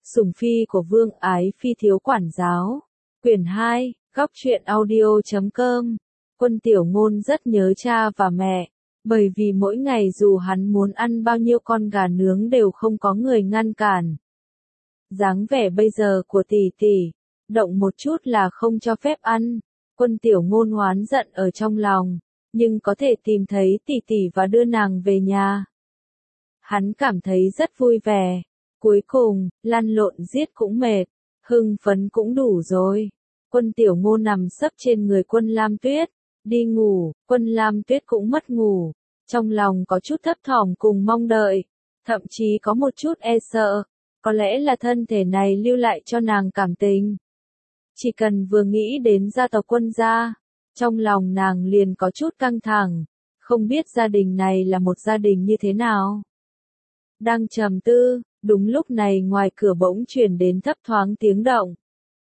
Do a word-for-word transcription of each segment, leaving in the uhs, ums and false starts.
Sủng phi của Vương Ái Phi thiếu quản giáo. Quyển hai, góc truyện audio chấm com. Quân Tiểu Ngôn rất nhớ cha và mẹ, bởi vì mỗi ngày dù hắn muốn ăn bao nhiêu con gà nướng đều không có người ngăn cản. Dáng vẻ bây giờ của tỷ tỷ, động một chút là không cho phép ăn. Quân Tiểu Ngôn oán giận ở trong lòng, nhưng có thể tìm thấy tỷ tỷ và đưa nàng về nhà. Hắn cảm thấy rất vui vẻ. Cuối cùng, lăn lộn giết cũng mệt, hưng phấn cũng đủ rồi. Quân Tiểu Ngôn nằm sấp trên người Quân Lam Tuyết, đi ngủ. Quân Lam Tuyết cũng mất ngủ, trong lòng có chút thấp thỏm cùng mong đợi, thậm chí có một chút e sợ, có lẽ là thân thể này lưu lại cho nàng cảm tình. Chỉ cần vừa nghĩ đến gia tộc Quân gia, trong lòng nàng liền có chút căng thẳng, không biết gia đình này là một gia đình như thế nào. Đang trầm tư, đúng lúc này ngoài cửa bỗng truyền đến thấp thoáng tiếng động.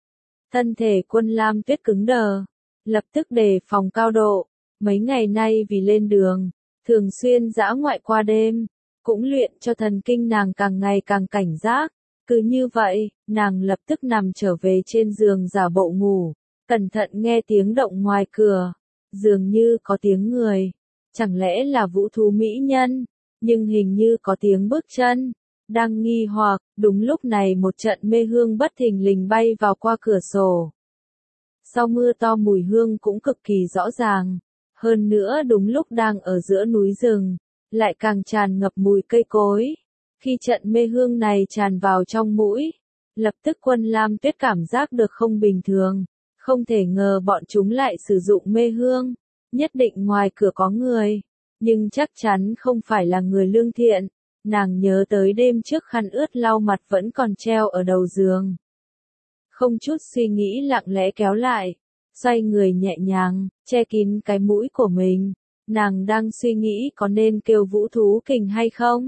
Thân thể Quân Lam Tuyết cứng đờ, lập tức đề phòng cao độ. Mấy ngày nay vì lên đường, thường xuyên dã ngoại qua đêm, cũng luyện cho thần kinh nàng càng ngày càng cảnh giác. Cứ như vậy, nàng lập tức nằm trở về trên giường giả bộ ngủ, cẩn thận nghe tiếng động ngoài cửa, dường như có tiếng người, chẳng lẽ là Vũ Thú mỹ nhân, nhưng hình như có tiếng bước chân. Đang nghi hoặc, đúng lúc này một trận mê hương bất thình lình bay vào qua cửa sổ. Sau mưa to mùi hương cũng cực kỳ rõ ràng, hơn nữa đúng lúc đang ở giữa núi rừng, lại càng tràn ngập mùi cây cối. Khi trận mê hương này tràn vào trong mũi, lập tức Quân Lam Tuyết cảm giác được không bình thường, không thể ngờ bọn chúng lại sử dụng mê hương, nhất định ngoài cửa có người, nhưng chắc chắn không phải là người lương thiện. Nàng nhớ tới đêm trước khăn ướt lau mặt vẫn còn treo ở đầu giường. Không chút suy nghĩ lặng lẽ kéo lại, xoay người nhẹ nhàng, che kín cái mũi của mình. Nàng đang suy nghĩ có nên kêu Vũ Thú Kình hay không?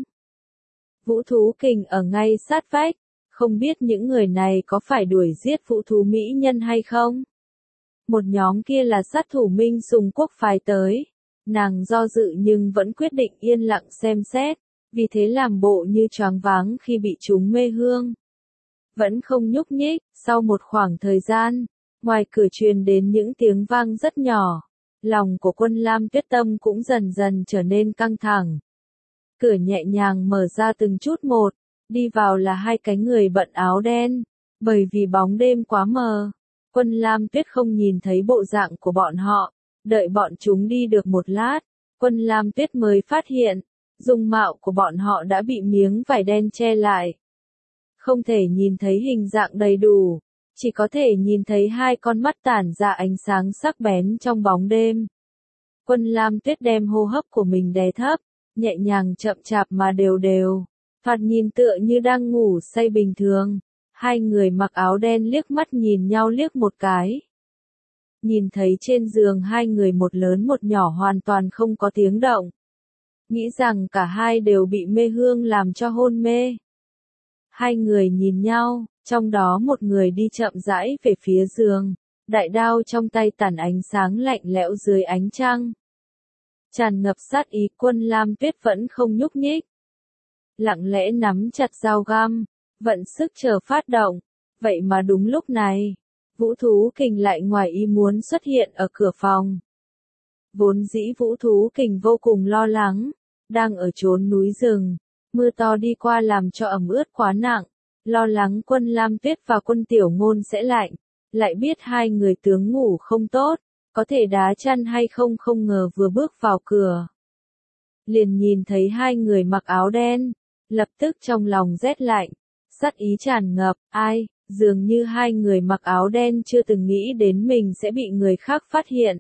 Vũ Thú Kình ở ngay sát vách, không biết những người này có phải đuổi giết Vũ Thú mỹ nhân hay không? Một nhóm kia là sát thủ Minh Sùng Quốc phái tới. Nàng do dự nhưng vẫn quyết định yên lặng xem xét. Vì thế làm bộ như choáng váng khi bị chúng mê hương. Vẫn không nhúc nhích, sau một khoảng thời gian, ngoài cửa truyền đến những tiếng vang rất nhỏ. Lòng của Quân Lam Tuyết tâm cũng dần dần trở nên căng thẳng. Cửa nhẹ nhàng mở ra từng chút một, đi vào là hai cái người bận áo đen. Bởi vì bóng đêm quá mờ, Quân Lam Tuyết không nhìn thấy bộ dạng của bọn họ. Đợi bọn chúng đi được một lát, Quân Lam Tuyết mới phát hiện. Dung mạo của bọn họ đã bị miếng vải đen che lại. Không thể nhìn thấy hình dạng đầy đủ, chỉ có thể nhìn thấy hai con mắt tản ra ánh sáng sắc bén trong bóng đêm. Quân Lam Tuyết đem hô hấp của mình đè thấp, nhẹ nhàng chậm chạp mà đều đều, thoạt nhìn tựa như đang ngủ say bình thường. Hai người mặc áo đen liếc mắt nhìn nhau liếc một cái. Nhìn thấy trên giường hai người một lớn một nhỏ hoàn toàn không có tiếng động. Nghĩ rằng cả hai đều bị mê hương làm cho hôn mê. Hai người nhìn nhau, trong đó một người đi chậm rãi về phía giường, đại đao trong tay tản ánh sáng lạnh lẽo dưới ánh trăng. Tràn ngập sát ý. Quân Lam Tuyết vẫn không nhúc nhích. Lặng lẽ nắm chặt dao găm, vận sức chờ phát động. Vậy mà đúng lúc này, Vũ Thú Kình lại ngoài ý muốn xuất hiện ở cửa phòng. Vốn dĩ Vũ Thú Kình vô cùng lo lắng, đang ở chốn núi rừng, mưa to đi qua làm cho ẩm ướt quá nặng, lo lắng Quân Lam Tuyết và Quân Tiểu Ngôn sẽ lạnh, lại biết hai người tướng ngủ không tốt, có thể đá chăn hay không không ngờ vừa bước vào cửa. Liền nhìn thấy hai người mặc áo đen, lập tức trong lòng rét lạnh, sát ý tràn ngập, ai, dường như hai người mặc áo đen chưa từng nghĩ đến mình sẽ bị người khác phát hiện.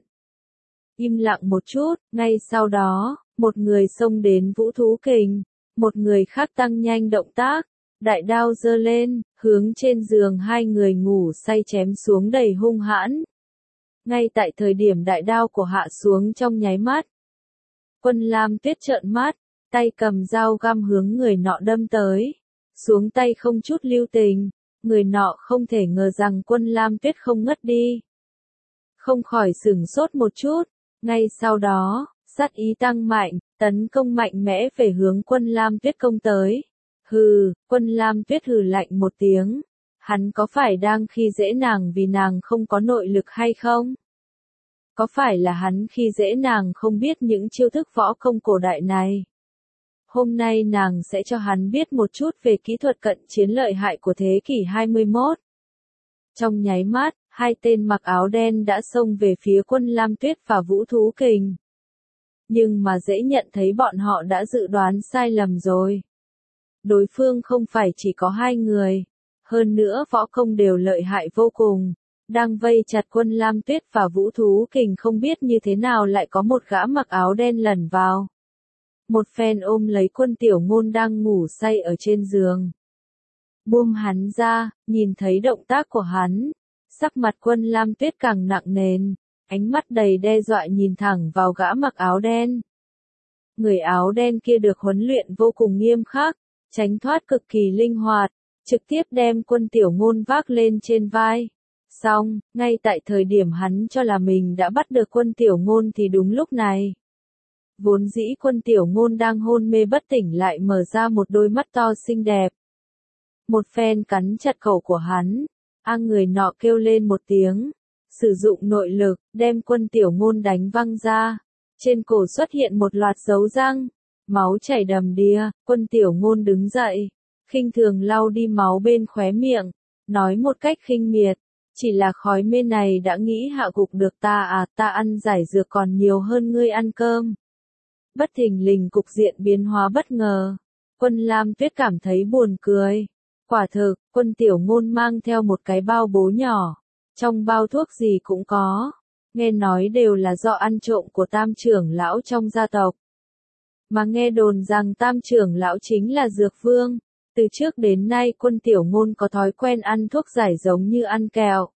Im lặng một chút, ngay sau đó, một người xông đến Vũ Thú Kình, một người khác tăng nhanh động tác, đại đao giơ lên, hướng trên giường hai người ngủ say chém xuống đầy hung hãn. Ngay tại thời điểm đại đao của hạ xuống trong nháy mắt, Quân Lam Tuyết trợn mắt, tay cầm dao găm hướng người nọ đâm tới, xuống tay không chút lưu tình, người nọ không thể ngờ rằng Quân Lam Tuyết không ngất đi. Không khỏi sửng sốt một chút, ngay sau đó, sát ý tăng mạnh, tấn công mạnh mẽ về hướng Quân Lam Tuyết công tới. Hừ, Quân Lam Tuyết hừ lạnh một tiếng. Hắn có phải đang khi dễ nàng vì nàng không có nội lực hay không? Có phải là hắn khi dễ nàng không biết những chiêu thức võ công cổ đại này? Hôm nay nàng sẽ cho hắn biết một chút về kỹ thuật cận chiến lợi hại của thế kỷ hai mươi mốt. Trong nháy mắt, hai tên mặc áo đen đã xông về phía Quân Lam Tuyết và Vũ Thú Kình. Nhưng mà dễ nhận thấy bọn họ đã dự đoán sai lầm rồi. Đối phương không phải chỉ có hai người, hơn nữa võ công đều lợi hại vô cùng. Đang vây chặt Quân Lam Tuyết và Vũ Thú Kình không biết như thế nào lại có một gã mặc áo đen lẩn vào. Một phen ôm lấy Quân Tiểu Ngôn đang ngủ say ở trên giường. Buông hắn ra, nhìn thấy động tác của hắn. Sắc mặt Quân Lam Tuyết càng nặng nề, ánh mắt đầy đe dọa nhìn thẳng vào gã mặc áo đen. Người áo đen kia được huấn luyện vô cùng nghiêm khắc, tránh thoát cực kỳ linh hoạt, trực tiếp đem Quân Tiểu Ngôn vác lên trên vai. Xong, ngay tại thời điểm hắn cho là mình đã bắt được Quân Tiểu Ngôn thì đúng lúc này. Vốn dĩ Quân Tiểu Ngôn đang hôn mê bất tỉnh lại mở ra một đôi mắt to xinh đẹp. Một phen cắn chặt cổ của hắn, a người nọ kêu lên một tiếng, sử dụng nội lực, đem Quân Tiểu Ngôn đánh văng ra. Trên cổ xuất hiện một loạt dấu răng, máu chảy đầm đìa, Quân Tiểu Ngôn đứng dậy, khinh thường lau đi máu bên khóe miệng, nói một cách khinh miệt, chỉ là khói mê này đã nghĩ hạ gục được ta à, ta ăn giải dược còn nhiều hơn ngươi ăn cơm. Bất thình lình cục diện biến hóa bất ngờ, Quân Lam Tuyết cảm thấy buồn cười. Quả thực, Quân Tiểu Ngôn mang theo một cái bao bố nhỏ, trong bao thuốc gì cũng có, nghe nói đều là do ăn trộm của tam trưởng lão trong gia tộc. Mà nghe đồn rằng tam trưởng lão chính là dược vương, từ trước đến nay Quân Tiểu Ngôn có thói quen ăn thuốc giải giống như ăn kẹo.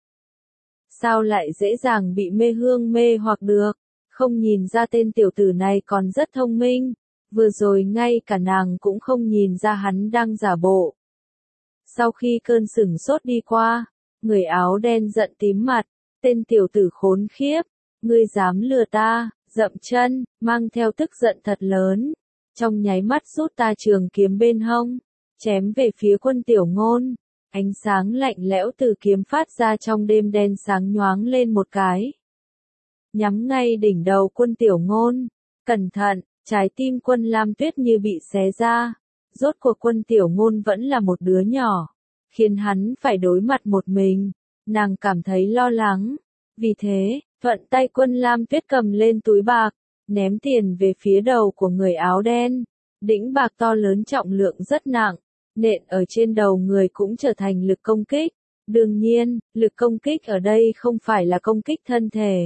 Sao lại dễ dàng bị mê hương mê hoặc được, không nhìn ra tên tiểu tử này còn rất thông minh, vừa rồi ngay cả nàng cũng không nhìn ra hắn đang giả bộ. Sau khi cơn sửng sốt đi qua, người áo đen giận tím mặt, tên tiểu tử khốn khiếp, ngươi dám lừa ta, dậm chân, mang theo tức giận thật lớn, trong nháy mắt rút ta trường kiếm bên hông, chém về phía Quân Tiểu Ngôn, ánh sáng lạnh lẽo từ kiếm phát ra trong đêm đen sáng nhoáng lên một cái. Nhắm ngay đỉnh đầu Quân Tiểu Ngôn, cẩn thận, trái tim Quân Lam Tuyết như bị xé ra. Rốt cuộc Quân Tiểu Ngôn vẫn là một đứa nhỏ, khiến hắn phải đối mặt một mình, nàng cảm thấy lo lắng. Vì thế, thuận tay Quân Lam Tuyết cầm lên túi bạc, ném tiền về phía đầu của người áo đen. Đĩnh bạc to lớn trọng lượng rất nặng, nện ở trên đầu người cũng trở thành lực công kích. Đương nhiên, lực công kích ở đây không phải là công kích thân thể,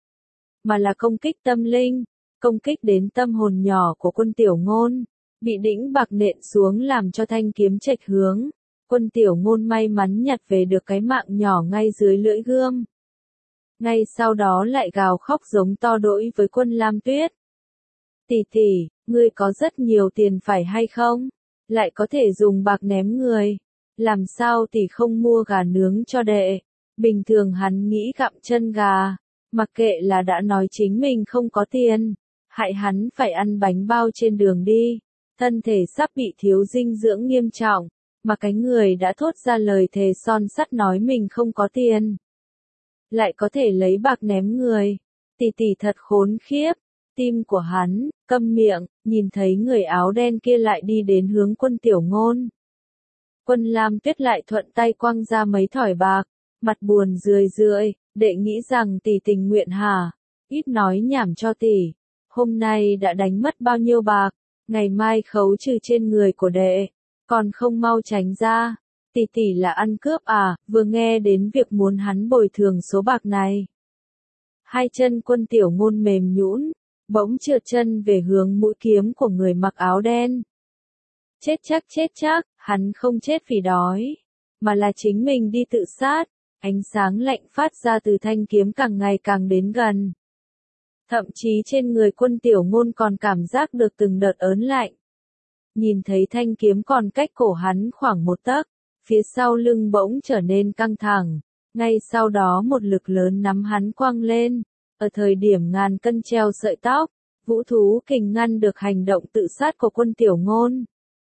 mà là công kích tâm linh, công kích đến tâm hồn nhỏ của Quân Tiểu Ngôn. Bị đĩnh bạc nện xuống làm cho thanh kiếm chệch hướng, Quân Tiểu Ngôn may mắn nhặt về được cái mạng nhỏ ngay dưới lưỡi gươm. Ngay sau đó lại gào khóc giống to đỗi với Quân Lam Tuyết. Tỷ tỷ, ngươi có rất nhiều tiền phải hay không? Lại có thể dùng bạc ném người. Làm sao tỷ không mua gà nướng cho đệ? Bình thường hắn nghĩ gặm chân gà, mặc kệ là đã nói chính mình không có tiền, hại hắn phải ăn bánh bao trên đường đi. Thân thể sắp bị thiếu dinh dưỡng nghiêm trọng, mà cái người đã thốt ra lời thề son sắt nói mình không có tiền, lại có thể lấy bạc ném người. Tỷ tỷ thật khốn khiếp. Tim của hắn, câm miệng, nhìn thấy người áo đen kia lại đi đến hướng Quân Tiểu Ngôn. Quân Lam Tuyết lại thuận tay quăng ra mấy thỏi bạc, mặt buồn rười rượi, đệ nghĩ rằng tỷ tình nguyện hả? Ít nói nhảm cho tỷ. Hôm nay đã đánh mất bao nhiêu bạc, ngày mai khấu trừ trên người của đệ, còn không mau tránh ra. Tỷ tỷ là ăn cướp à? Vừa nghe đến việc muốn hắn bồi thường số bạc này, hai chân Quân Tiểu Ngôn mềm nhũn, bỗng trượt chân về hướng mũi kiếm của người mặc áo đen. Chết chắc chết chắc, hắn không chết vì đói, mà là chính mình đi tự sát. Ánh sáng lạnh phát ra từ thanh kiếm càng ngày càng đến gần. Thậm chí trên người Quân Tiểu Ngôn còn cảm giác được từng đợt ớn lạnh. Nhìn thấy thanh kiếm còn cách cổ hắn khoảng một tấc, phía sau lưng bỗng trở nên căng thẳng. Ngay sau đó một lực lớn nắm hắn quăng lên. Ở thời điểm ngàn cân treo sợi tóc, Vũ Thú Kình ngăn được hành động tự sát của Quân Tiểu Ngôn.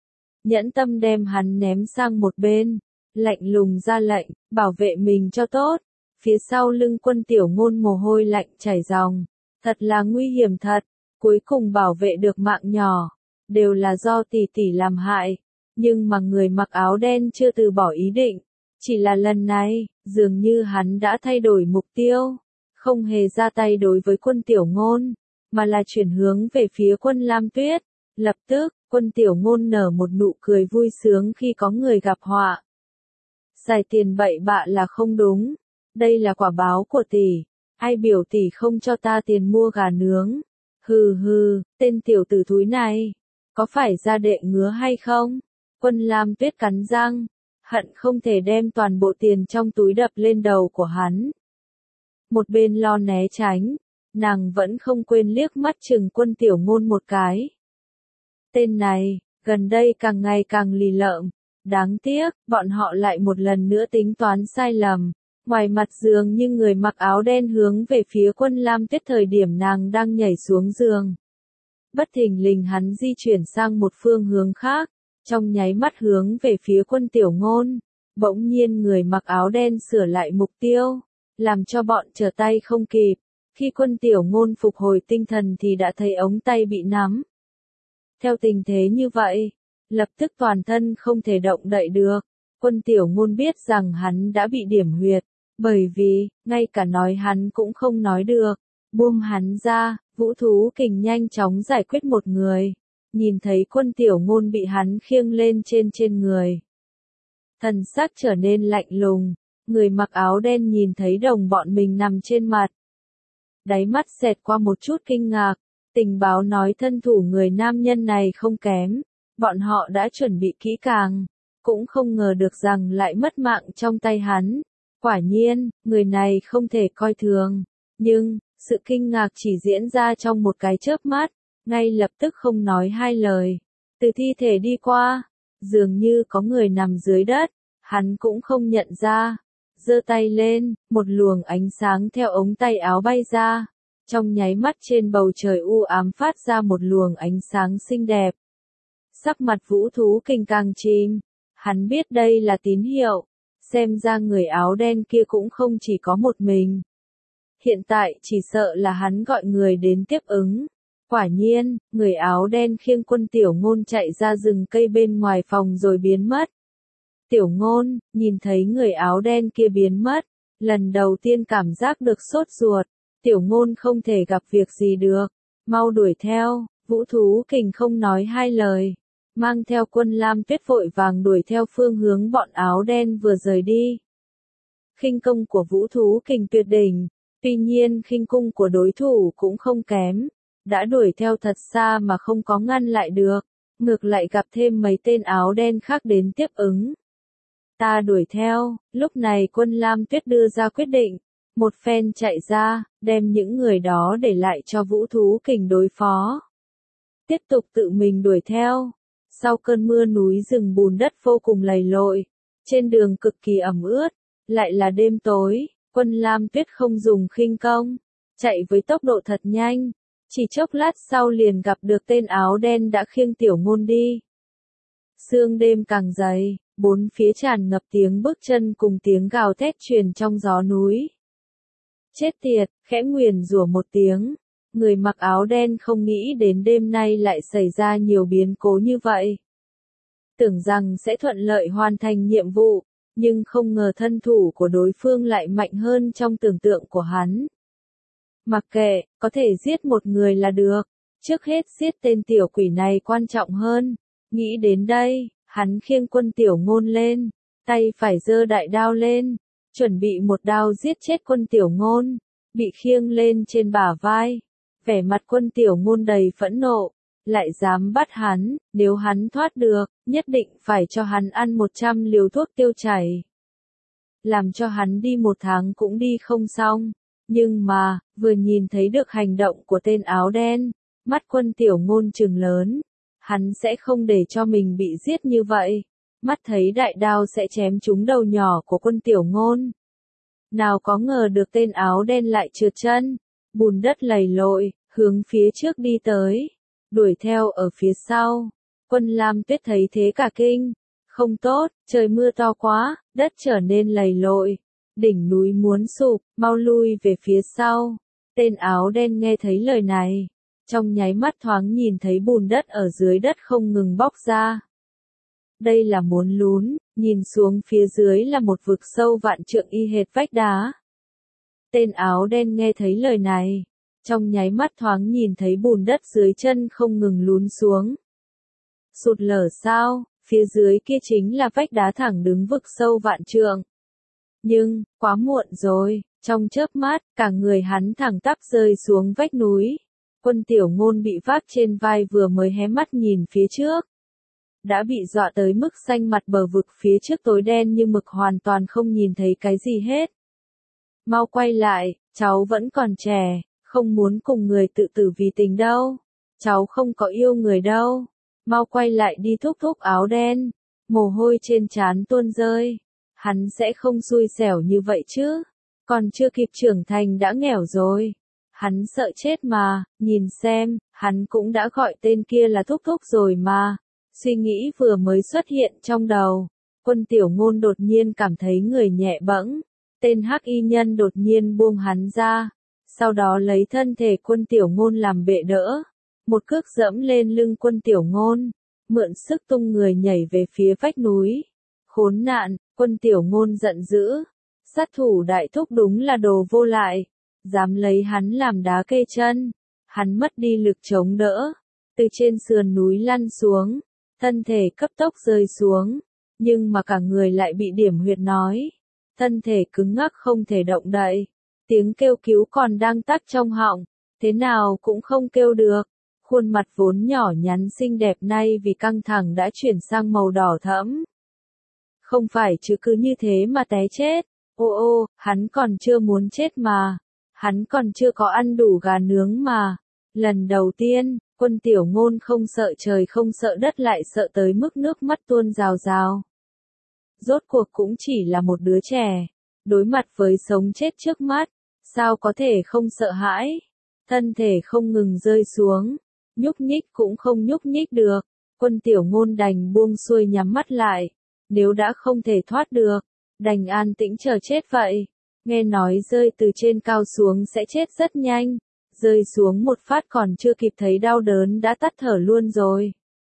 nhẫn tâm đem hắn ném sang một bên, lạnh lùng ra lệnh, bảo vệ mình cho tốt. Phía sau lưng Quân Tiểu Ngôn mồ hôi lạnh chảy ròng, thật là nguy hiểm thật, cuối cùng bảo vệ được mạng nhỏ, đều là do tỷ tỷ làm hại, nhưng mà người mặc áo đen chưa từ bỏ ý định, chỉ là lần này, dường như hắn đã thay đổi mục tiêu, không hề ra tay đối với Quân Tiểu Ngôn, mà là chuyển hướng về phía Quân Lam Tuyết. Lập tức, Quân Tiểu Ngôn nở một nụ cười vui sướng khi có người gặp họa. Xài tiền bậy bạ là không đúng, đây là quả báo của tỷ, ai biểu tỷ không cho ta tiền mua gà nướng. Hừ hừ, tên tiểu tử thúi này, có phải ra đệ ngứa hay không? Quân Lam Tuyết cắn răng, hận không thể đem toàn bộ tiền trong túi đập lên đầu của hắn. Một bên lo né tránh, nàng vẫn không quên liếc mắt chừng Quân Tiểu Ngôn một cái. Tên này, gần đây càng ngày càng lì lợm, đáng tiếc, bọn họ lại một lần nữa tính toán sai lầm. Ngoài mặt giường như người mặc áo đen hướng về phía Quân Lam Tuyết thời điểm nàng đang nhảy xuống giường. Bất thình lình hắn di chuyển sang một phương hướng khác, trong nháy mắt hướng về phía Quân Tiểu Ngôn. Bỗng nhiên người mặc áo đen sửa lại mục tiêu, làm cho bọn trở tay không kịp. Khi Quân Tiểu Ngôn phục hồi tinh thần thì đã thấy ống tay bị nắm. Theo tình thế như vậy, lập tức toàn thân không thể động đậy được. Quân Tiểu Ngôn biết rằng hắn đã bị điểm huyệt, bởi vì, ngay cả nói hắn cũng không nói được. Buông hắn ra, Vũ Thú Kình nhanh chóng giải quyết một người. Nhìn thấy Quân Tiểu Ngôn bị hắn khiêng lên trên trên người. Thần sắc trở nên lạnh lùng, người mặc áo đen nhìn thấy đồng bọn mình nằm trên mặt. Đáy mắt xẹt qua một chút kinh ngạc, tình báo nói thân thủ người nam nhân này không kém, bọn họ đã chuẩn bị kỹ càng, cũng không ngờ được rằng lại mất mạng trong tay hắn. Quả nhiên, người này không thể coi thường, nhưng, sự kinh ngạc chỉ diễn ra trong một cái chớp mắt, ngay lập tức không nói hai lời. Từ thi thể đi qua, dường như có người nằm dưới đất, hắn cũng không nhận ra. Giơ tay lên, một luồng ánh sáng theo ống tay áo bay ra. Trong nháy mắt trên bầu trời u ám phát ra một luồng ánh sáng xinh đẹp. Sắc mặt Vũ Thú Kình càng chìm, hắn biết đây là tín hiệu, xem ra người áo đen kia cũng không chỉ có một mình. Hiện tại chỉ sợ là hắn gọi người đến tiếp ứng. Quả nhiên, người áo đen khiêng Quân Tiểu Ngôn chạy ra rừng cây bên ngoài phòng rồi biến mất. Tiểu Ngôn, nhìn thấy người áo đen kia biến mất, lần đầu tiên cảm giác được sốt ruột. Tiểu Ngôn không thể gặp việc gì được, mau đuổi theo. Vũ Thú Kình không nói hai lời, mang theo Quân Lam Tuyết vội vàng đuổi theo phương hướng bọn áo đen vừa rời đi. Khinh công của Vũ Thú Kình tuyệt đỉnh, tuy nhiên khinh công của đối thủ cũng không kém, đã đuổi theo thật xa mà không có ngăn lại được, ngược lại gặp thêm mấy tên áo đen khác đến tiếp ứng. Ta đuổi theo. Lúc này Quân Lam Tuyết đưa ra quyết định, một phen chạy ra, đem những người đó để lại cho Vũ Thú Kình đối phó. Tiếp tục tự mình đuổi theo. Sau cơn mưa núi rừng bùn đất vô cùng lầy lội, trên đường cực kỳ ẩm ướt, lại là đêm tối, Quân Lam Tuyết không dùng khinh công, chạy với tốc độ thật nhanh, chỉ chốc lát sau liền gặp được tên áo đen đã khiêng Tiểu Ngôn đi. Sương đêm càng dày, bốn phía tràn ngập tiếng bước chân cùng tiếng gào thét truyền trong gió núi. Chết tiệt, khẽ nguyền rủa một tiếng, người mặc áo đen không nghĩ đến đêm nay lại xảy ra nhiều biến cố như vậy. Tưởng rằng sẽ thuận lợi hoàn thành nhiệm vụ, nhưng không ngờ thân thủ của đối phương lại mạnh hơn trong tưởng tượng của hắn. Mặc kệ, có thể giết một người là được, trước hết giết tên tiểu quỷ này quan trọng hơn. Nghĩ đến đây, hắn khiêng Quân Tiểu Ngôn lên, tay phải giơ đại đao lên, chuẩn bị một đao giết chết Quân Tiểu Ngôn, bị khiêng lên trên bả vai. Vẻ mặt Quân Tiểu Ngôn đầy phẫn nộ, lại dám bắt hắn, nếu hắn thoát được, nhất định phải cho hắn ăn một trăm liều thuốc tiêu chảy. Làm cho hắn đi một tháng cũng đi không xong. Nhưng mà, vừa nhìn thấy được hành động của tên áo đen, mắt Quân Tiểu Ngôn trừng lớn. Hắn sẽ không để cho mình bị giết như vậy. Mắt thấy đại đao sẽ chém trúng đầu nhỏ của Quân Tiểu Ngôn. Nào có ngờ được tên áo đen lại trượt chân, bùn đất lầy lội, hướng phía trước đi tới, đuổi theo ở phía sau. Quân Lam Tuyết thấy thế cả kinh. Không tốt, trời mưa to quá, đất trở nên lầy lội. Đỉnh núi muốn sụp, mau lui về phía sau. Tên áo đen nghe thấy lời này. Trong nháy mắt thoáng nhìn thấy bùn đất ở dưới đất không ngừng bóc ra. Đây là muốn lún, nhìn xuống phía dưới là một vực sâu vạn trượng y hệt vách đá. Tên áo đen nghe thấy lời này. Trong nháy mắt thoáng nhìn thấy bùn đất dưới chân không ngừng lún xuống. Sụt lở sao, phía dưới kia chính là vách đá thẳng đứng vực sâu vạn trượng. Nhưng, quá muộn rồi, trong chớp mắt, cả người hắn thẳng tắp rơi xuống vách núi. Quân Tiểu Ngôn bị vác trên vai vừa mới hé mắt nhìn phía trước. Đã bị dọa tới mức xanh mặt bờ vực phía trước tối đen như mực hoàn toàn không nhìn thấy cái gì hết. Mau quay lại, cháu vẫn còn trẻ, không muốn cùng người tự tử vì tình đâu. Cháu không có yêu người đâu. Mau quay lại đi, thúc thúc áo đen. Mồ hôi trên trán tuôn rơi. Hắn sẽ không xui xẻo như vậy chứ. Còn chưa kịp trưởng thành đã nghèo rồi. Hắn sợ chết mà, nhìn xem, hắn cũng đã gọi tên kia là thúc thúc rồi mà. Suy nghĩ vừa mới xuất hiện trong đầu. Quân Tiểu Ngôn đột nhiên cảm thấy người nhẹ bẫng. Tên hắc y nhân đột nhiên buông hắn ra. Sau đó lấy thân thể Quân Tiểu Ngôn làm bệ đỡ. Một cước dẫm lên lưng Quân Tiểu Ngôn. Mượn sức tung người nhảy về phía vách núi. Khốn nạn, Quân Tiểu Ngôn giận dữ. Sát thủ đại thúc đúng là đồ vô lại. Dám lấy hắn làm đá kê chân. Hắn mất đi lực chống đỡ. Từ trên sườn núi lăn xuống. Thân thể cấp tốc rơi xuống. Nhưng mà cả người lại bị điểm huyệt nói. Thân thể cứng ngắc không thể động đậy. Tiếng kêu cứu còn đang tắc trong họng. Thế nào cũng không kêu được. Khuôn mặt vốn nhỏ nhắn xinh đẹp nay vì căng thẳng đã chuyển sang màu đỏ thẫm. Không phải chứ cứ như thế mà té chết. Ô ô, hắn còn chưa muốn chết mà. Hắn còn chưa có ăn đủ gà nướng mà. Lần đầu tiên, Quân Tiểu Ngôn không sợ trời không sợ đất lại sợ tới mức nước mắt tuôn rào rào. Rốt cuộc cũng chỉ là một đứa trẻ. Đối mặt với sống chết trước mắt. Sao có thể không sợ hãi? Thân thể không ngừng rơi xuống. Nhúc nhích cũng không nhúc nhích được. Quân Tiểu Ngôn đành buông xuôi nhắm mắt lại. Nếu đã không thể thoát được, đành an tĩnh chờ chết vậy. Nghe nói rơi từ trên cao xuống sẽ chết rất nhanh. Rơi xuống một phát còn chưa kịp thấy đau đớn đã tắt thở luôn rồi.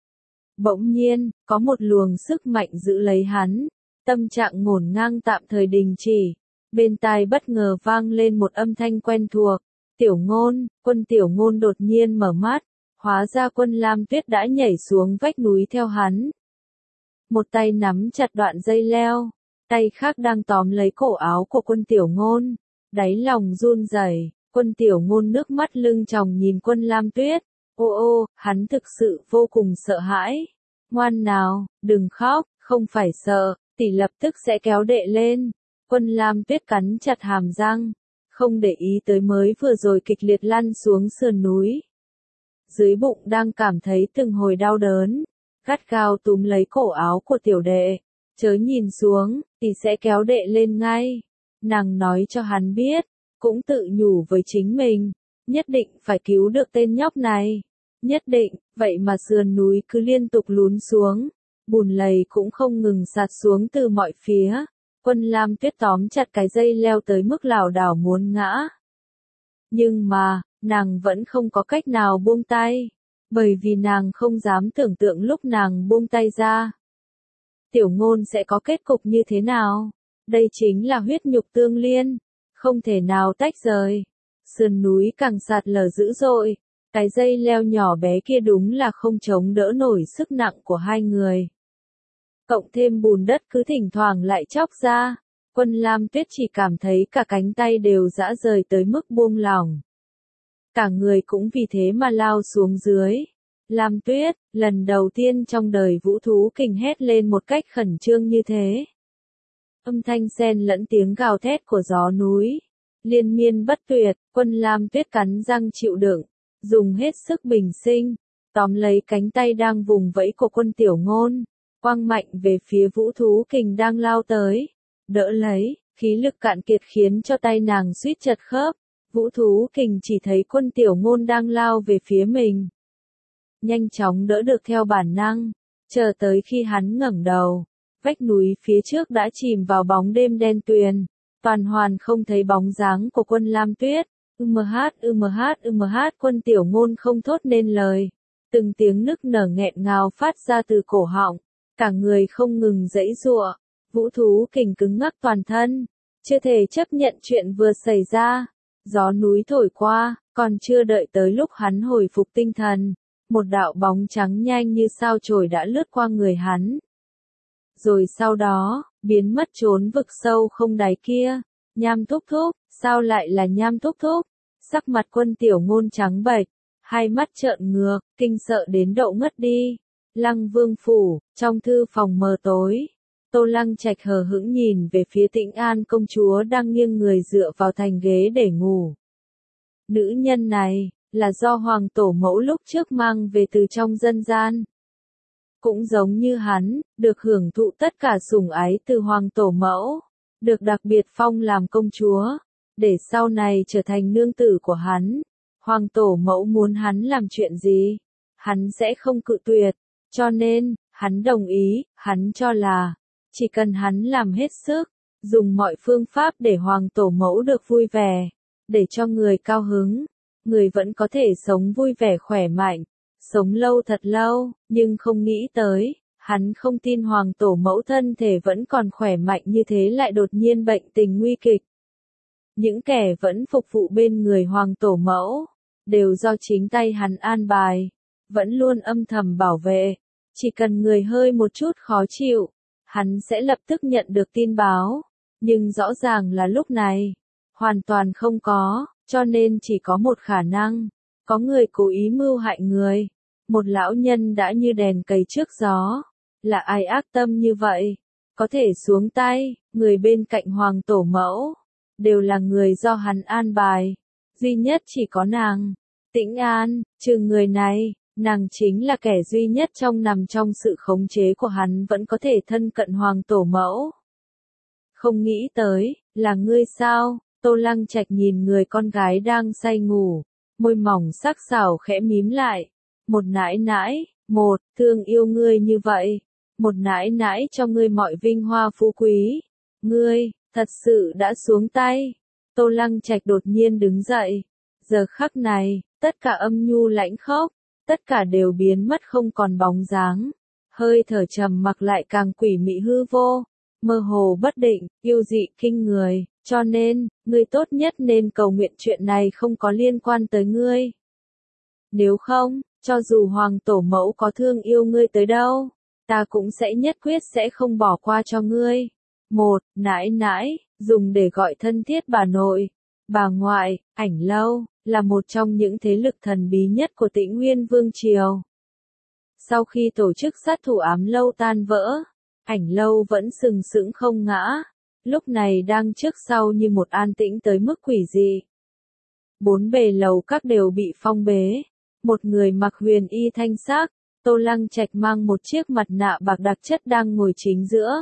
Bỗng nhiên, có một luồng sức mạnh giữ lấy hắn. Tâm trạng ngổn ngang tạm thời đình chỉ. Bên tai bất ngờ vang lên một âm thanh quen thuộc. Tiểu Ngôn, Quân Tiểu Ngôn đột nhiên mở mắt. Hóa ra Quân Lam Tuyết đã nhảy xuống vách núi theo hắn. Một tay nắm chặt đoạn dây leo. Tay khác đang tóm lấy cổ áo của Quân Tiểu Ngôn. Đáy lòng run rẩy. Quân Tiểu Ngôn nước mắt lưng tròng nhìn Quân Lam Tuyết. Ô ô, hắn thực sự vô cùng sợ hãi. Ngoan nào, đừng khóc, không phải sợ, tỷ lập tức sẽ kéo đệ lên. Quân Lam Tuyết cắn chặt hàm răng. Không để ý tới mới vừa rồi kịch liệt lăn xuống sườn núi. Dưới bụng đang cảm thấy từng hồi đau đớn. Gắt gao túm lấy cổ áo của tiểu đệ. Chớ nhìn xuống, tỷ sẽ kéo đệ lên ngay. Nàng nói cho hắn biết. Cũng tự nhủ với chính mình. Nhất định phải cứu được tên nhóc này. Nhất định, vậy mà sườn núi cứ liên tục lún xuống. Bùn lầy cũng không ngừng sạt xuống từ mọi phía. Quân Lam Tuyết tóm chặt cái dây leo tới mức lảo đảo muốn ngã. Nhưng mà, nàng vẫn không có cách nào buông tay. Bởi vì nàng không dám tưởng tượng lúc nàng buông tay ra. Tiểu Ngôn sẽ có kết cục như thế nào? Đây chính là huyết nhục tương liên. Không thể nào tách rời. Sườn núi càng sạt lở dữ dội. Cái dây leo nhỏ bé kia đúng là không chống đỡ nổi sức nặng của hai người. Cộng thêm bùn đất cứ thỉnh thoảng lại chóc ra. Quân Lam Tuyết chỉ cảm thấy cả cánh tay đều rã rời tới mức buông lỏng. Cả người cũng vì thế mà lao xuống dưới. Lam Tuyết, lần đầu tiên trong đời Vũ Thú Kình hét lên một cách khẩn trương như thế. Âm thanh xen lẫn tiếng gào thét của gió núi. Liên miên bất tuyệt, Quân Lam Tuyết cắn răng chịu đựng. Dùng hết sức bình sinh. Tóm lấy cánh tay đang vùng vẫy của Quân Tiểu Ngôn. Quăng mạnh về phía Vũ Thú Kình đang lao tới. Đỡ lấy, khí lực cạn kiệt khiến cho tay nàng suýt chật khớp. Vũ Thú Kình chỉ thấy Quân Tiểu Ngôn đang lao về phía mình. nhanh chóng đỡ được theo bản năng, chờ tới khi hắn ngẩng đầu, vách núi phía trước đã chìm vào bóng đêm đen tuyền, toàn hoàn không thấy bóng dáng của Quân Lam Tuyết. Ừm hát ừm hát ừm hát Quân Tiểu Ngôn không thốt nên lời, từng tiếng nức nở nghẹn ngào phát ra từ cổ họng, cả người không ngừng giãy giụa, vũ thú kình cứng ngắc toàn thân, chưa thể chấp nhận chuyện vừa xảy ra. Gió núi thổi qua, còn chưa đợi tới lúc hắn hồi phục tinh thần, một đạo bóng trắng nhanh như sao chổi đã lướt qua người hắn. Rồi sau đó, biến mất trốn vực sâu không đáy kia. Nham thúc thúc, sao lại là Nham thúc thúc? Sắc mặt Quân Tiểu Ngôn trắng bệch, hai mắt trợn ngược, kinh sợ đến độ ngất đi. Lăng Vương phủ, trong thư phòng mờ tối, Tô Lăng Trạch hờ hững nhìn về phía Tĩnh An công chúa đang nghiêng người dựa vào thành ghế để ngủ. Nữ nhân này, là do Hoàng tổ mẫu lúc trước mang về từ trong dân gian. Cũng giống như hắn, được hưởng thụ tất cả sủng ái từ Hoàng tổ mẫu, được đặc biệt phong làm công chúa, để sau này trở thành nương tử của hắn. Hoàng tổ mẫu muốn hắn làm chuyện gì, hắn sẽ không cự tuyệt, cho nên, hắn đồng ý, hắn cho là, chỉ cần hắn làm hết sức, dùng mọi phương pháp để Hoàng tổ mẫu được vui vẻ, để cho người cao hứng, người vẫn có thể sống vui vẻ khỏe mạnh, sống lâu thật lâu, nhưng không nghĩ tới, hắn không tin Hoàng tổ mẫu thân thể vẫn còn khỏe mạnh như thế lại đột nhiên bệnh tình nguy kịch. Những kẻ vẫn phục vụ bên người Hoàng tổ mẫu, đều do chính tay hắn an bài, vẫn luôn âm thầm bảo vệ, chỉ cần người hơi một chút khó chịu, hắn sẽ lập tức nhận được tin báo, nhưng rõ ràng là lúc này, hoàn toàn không có, cho nên chỉ có một khả năng, có người cố ý mưu hại người, một lão nhân đã như đèn cầy trước gió, là ai ác tâm như vậy, có thể xuống tay, người bên cạnh Hoàng tổ mẫu, đều là người do hắn an bài, duy nhất chỉ có nàng, Tĩnh An, trừ người này, nàng chính là kẻ duy nhất trong nằm trong sự khống chế của hắn vẫn có thể thân cận Hoàng tổ mẫu. Không nghĩ tới, là ngươi sao? Tô Lăng Trạch nhìn người con gái đang say ngủ, môi mỏng sắc sảo khẽ mím lại. Một nãi nãi, một, thương yêu ngươi như vậy. Một nãi nãi cho ngươi mọi vinh hoa phú quý. Ngươi, thật sự đã xuống tay. Tô Lăng Trạch đột nhiên đứng dậy. Giờ khắc này, tất cả âm nhu lãnh khốc, tất cả đều biến mất không còn bóng dáng. Hơi thở trầm mặc lại càng quỷ mị hư vô, mơ hồ bất định, yêu dị kinh người. Cho nên, ngươi tốt nhất nên cầu nguyện chuyện này không có liên quan tới ngươi. Nếu không, cho dù Hoàng tổ mẫu có thương yêu ngươi tới đâu, ta cũng sẽ nhất quyết sẽ không bỏ qua cho ngươi. Một, nãi nãi, dùng để gọi thân thiết bà nội, bà ngoại, Ảnh Lâu, là một trong những thế lực thần bí nhất của Tĩnh Nguyên Vương Triều. Sau khi tổ chức sát thủ ám lâu tan vỡ, Ảnh Lâu vẫn sừng sững không ngã. Lúc này đang trước sau như một an tĩnh tới mức quỷ dị. Bốn bề lầu các đều bị phong bế. Một người mặc huyền y thanh sắc, Tô Lăng Trạch mang một chiếc mặt nạ bạc đặc chất đang ngồi chính giữa.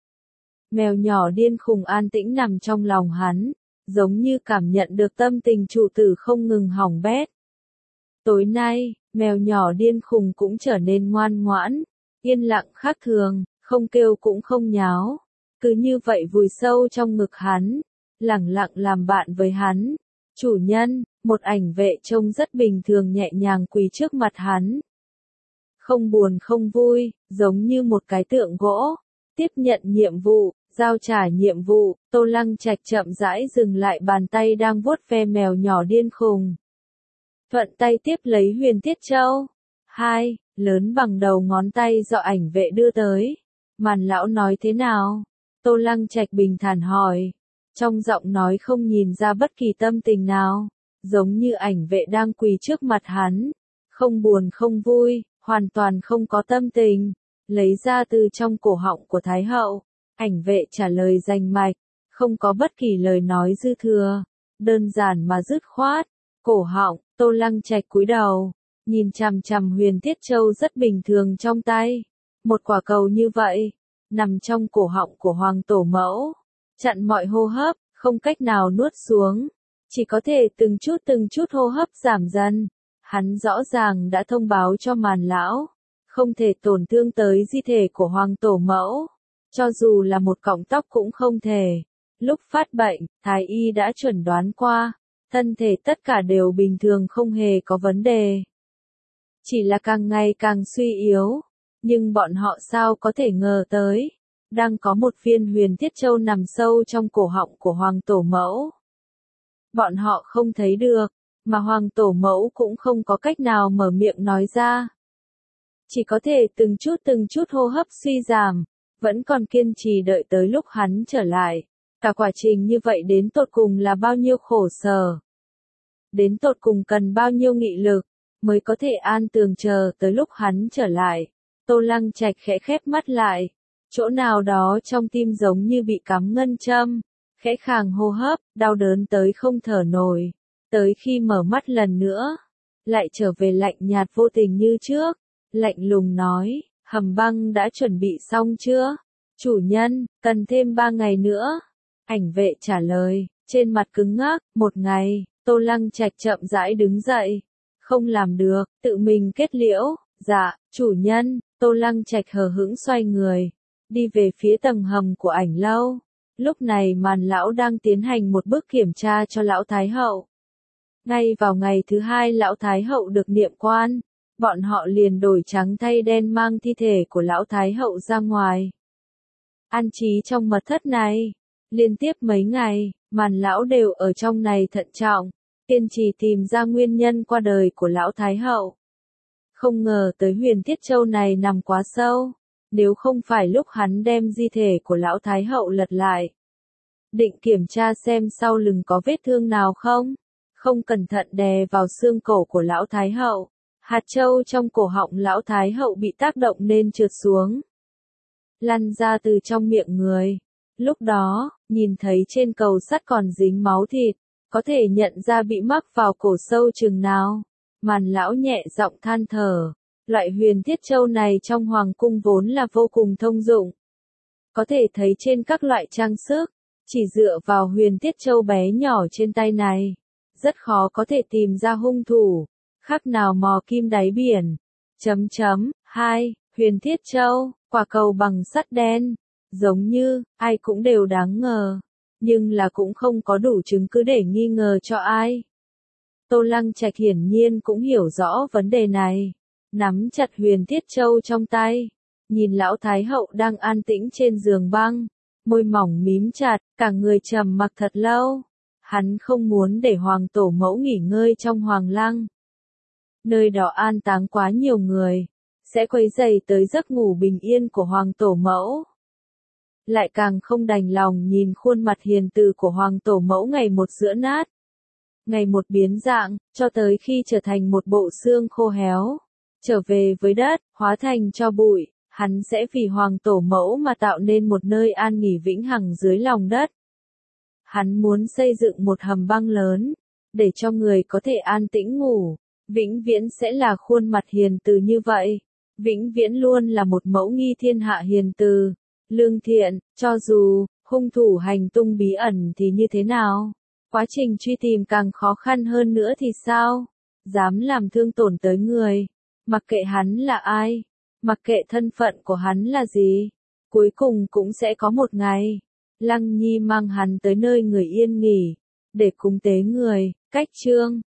Mèo nhỏ điên khùng an tĩnh nằm trong lòng hắn, giống như cảm nhận được tâm tình chủ tử không ngừng hỏng bét. Tối nay, mèo nhỏ điên khùng cũng trở nên ngoan ngoãn, yên lặng khác thường, không kêu cũng không nháo. Cứ như vậy vùi sâu trong ngực hắn, lẳng lặng làm bạn với hắn. Chủ nhân, một ảnh vệ trông rất bình thường nhẹ nhàng quỳ trước mặt hắn. Không buồn không vui, giống như một cái tượng gỗ. Tiếp nhận nhiệm vụ, giao trả nhiệm vụ, Tô Lăng Trạch chậm rãi dừng lại bàn tay đang vuốt ve mèo nhỏ điên khùng. Thuận tay tiếp lấy huyền thiết châu. Hai, lớn bằng đầu ngón tay do ảnh vệ đưa tới. Màn lão nói thế nào? Tô Lăng Trạch bình thản hỏi, trong giọng nói không nhìn ra bất kỳ tâm tình nào, giống như ảnh vệ đang quỳ trước mặt hắn, không buồn không vui, hoàn toàn không có tâm tình, lấy ra từ trong cổ họng của Thái hậu, ảnh vệ trả lời rành mạch, không có bất kỳ lời nói dư thừa, đơn giản mà dứt khoát, cổ họng. Tô Lăng Trạch cúi đầu, nhìn chằm chằm huyền thiết châu rất bình thường trong tay, một quả cầu như vậy. Nằm trong cổ họng của Hoàng tổ mẫu, chặn mọi hô hấp, không cách nào nuốt xuống, chỉ có thể từng chút từng chút hô hấp giảm dần. Hắn rõ ràng đã thông báo cho Màn lão, không thể tổn thương tới di thể của Hoàng tổ mẫu, cho dù là một cọng tóc cũng không thể. Lúc phát bệnh, Thái y đã chuẩn đoán qua, thân thể tất cả đều bình thường không hề có vấn đề. Chỉ là càng ngày càng suy yếu, nhưng bọn họ sao có thể ngờ tới, đang có một viên huyền thiết châu nằm sâu trong cổ họng của Hoàng tổ mẫu. Bọn họ không thấy được, mà Hoàng tổ mẫu cũng không có cách nào mở miệng nói ra. Chỉ có thể từng chút từng chút hô hấp suy giảm, vẫn còn kiên trì đợi tới lúc hắn trở lại. Cả quá trình như vậy đến tột cùng là bao nhiêu khổ sở. Đến tột cùng cần bao nhiêu nghị lực, mới có thể an tường chờ tới lúc hắn trở lại. Tô Lăng Trạch khẽ khép mắt lại, chỗ nào đó trong tim giống như bị cắm ngân châm, khẽ khàng hô hấp, đau đớn tới không thở nổi. Tới khi mở mắt lần nữa, lại trở về lạnh nhạt vô tình như trước, lạnh lùng nói, hầm băng đã chuẩn bị xong chưa? Chủ nhân, cần thêm ba ngày nữa. Ảnh vệ trả lời, trên mặt cứng ngắc, một ngày. Tô Lăng Trạch chậm rãi đứng dậy, không làm được, tự mình kết liễu. Dạ, chủ nhân. Tô Lăng Trạch hờ hững xoay người, đi về phía tầng hầm của ảnh lâu. Lúc này Màn lão đang tiến hành một bước kiểm tra cho lão Thái hậu. Ngay vào ngày thứ hai lão Thái hậu được niệm quan, bọn họ liền đổi trắng thay đen mang thi thể của lão Thái hậu ra ngoài. An trí trong mật thất này, liên tiếp mấy ngày, Màn lão đều ở trong này thận trọng, kiên trì tìm ra nguyên nhân qua đời của lão Thái hậu. Không ngờ tới huyền thiết châu này nằm quá sâu, nếu không phải lúc hắn đem di thể của lão Thái hậu lật lại, định kiểm tra xem sau lưng có vết thương nào không, không cẩn thận đè vào xương cổ của lão Thái hậu, hạt châu trong cổ họng lão Thái hậu bị tác động nên trượt xuống, lăn ra từ trong miệng người. Lúc đó, nhìn thấy trên cầu sắt còn dính máu thịt, có thể nhận ra bị mắc vào cổ sâu chừng nào. Màn lão nhẹ giọng than thở, loại huyền thiết châu này trong hoàng cung vốn là vô cùng thông dụng. Có thể thấy trên các loại trang sức, chỉ dựa vào huyền thiết châu bé nhỏ trên tay này, rất khó có thể tìm ra hung thủ, khác nào mò kim đáy biển. Chấm chấm, hai, huyền thiết châu, quả cầu bằng sắt đen, giống như, ai cũng đều đáng ngờ, nhưng là cũng không có đủ chứng cứ để nghi ngờ cho ai. Tô Lăng Trạch hiển nhiên cũng hiểu rõ vấn đề này, nắm chặt huyền thiết châu trong tay, nhìn lão Thái hậu đang an tĩnh trên giường băng, môi mỏng mím chặt, cả người trầm mặc thật lâu. Hắn không muốn để Hoàng tổ mẫu nghỉ ngơi trong Hoàng lăng. Nơi đó an táng quá nhiều người, sẽ quấy rầy tới giấc ngủ bình yên của Hoàng tổ mẫu. Lại càng không đành lòng nhìn khuôn mặt hiền từ của Hoàng tổ mẫu ngày một giữa nát, ngày một biến dạng, cho tới khi trở thành một bộ xương khô héo, trở về với đất, hóa thành tro bụi. Hắn sẽ vì Hoàng tổ mẫu mà tạo nên một nơi an nghỉ vĩnh hằng dưới lòng đất. Hắn muốn xây dựng một hầm băng lớn, để cho người có thể an tĩnh ngủ, vĩnh viễn sẽ là khuôn mặt hiền từ như vậy, vĩnh viễn luôn là một mẫu nghi thiên hạ hiền từ, lương thiện, cho dù hung thủ hành tung bí ẩn thì như thế nào, quá trình truy tìm càng khó khăn hơn nữa thì sao, dám làm thương tổn tới người, mặc kệ hắn là ai, mặc kệ thân phận của hắn là gì, cuối cùng cũng sẽ có một ngày, Lăng Nhi mang hắn tới nơi người yên nghỉ, để cúng tế người. Cách chương